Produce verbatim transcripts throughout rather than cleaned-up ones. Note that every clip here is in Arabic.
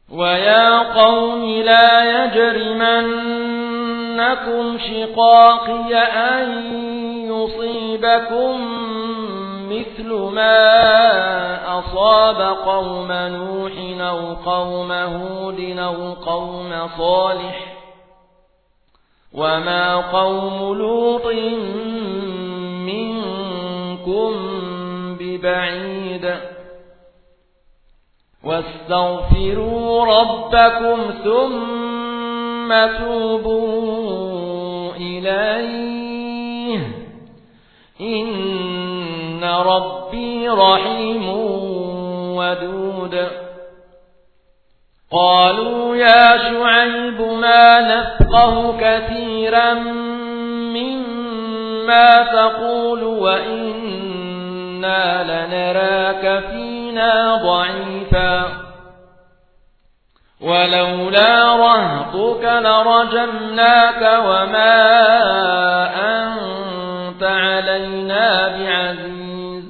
ويا قوم لا يجرمنكم شقاقي أن يصيبكم مثل ما أصاب قوم نوح أو قوم هود أو قوم صالح وما قوم لوط منكم ببعيد واستغفروا ربكم ثم توبوا إليه إن ربي رحيم ودود قالوا يا شعيب ما نفقه كثيرا مما تقول وإنا لنراك فينا ضعيفا ولولا رهطك لرجمناك وما أنت علينا بعزيز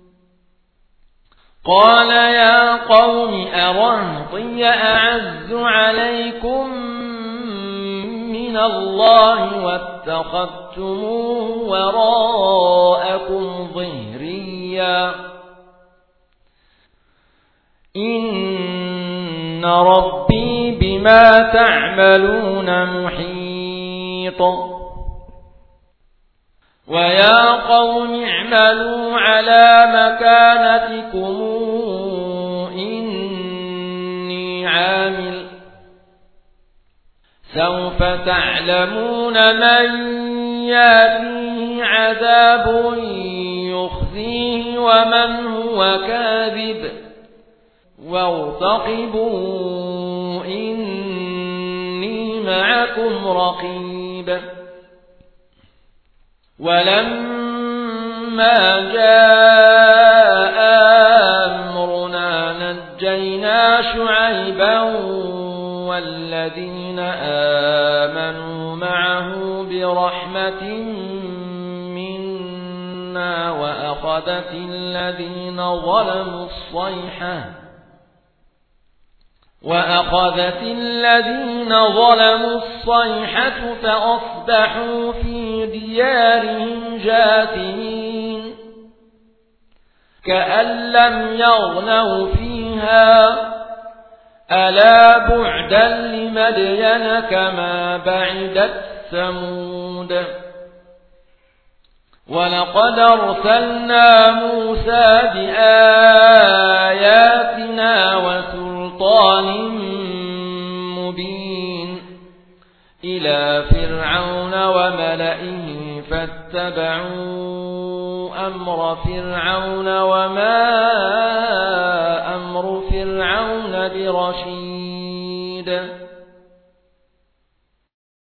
قال يا قوم أرهطي أعز عليكم من الله واتخذتموه وراءكم ظهريا إن ربي بما تعملون محيط ويا قوم اعملوا على مكانتكم إني عامل سوف تعلمون من يأتيه عذاب يخزيه ومن هو كاذب وارتقبوا إني معكم رقيب ولما جاء أمرنا نجينا شعيبا والذين آمنوا معه برحمة منا وأخذت الذين ظلموا الصيحة وأخذت الذين ظلموا الصيحة فأصبحوا في ديارهم جاثمين كأن لم يغنوا فيها ألا بعدا لمدين كما بعدت ثمود ولقد أرسلنا موسى بآياتنا وسلطان مبين إلى فرعون وملئه فاتبعوا أمر فرعون وما أمر فرعون برشيد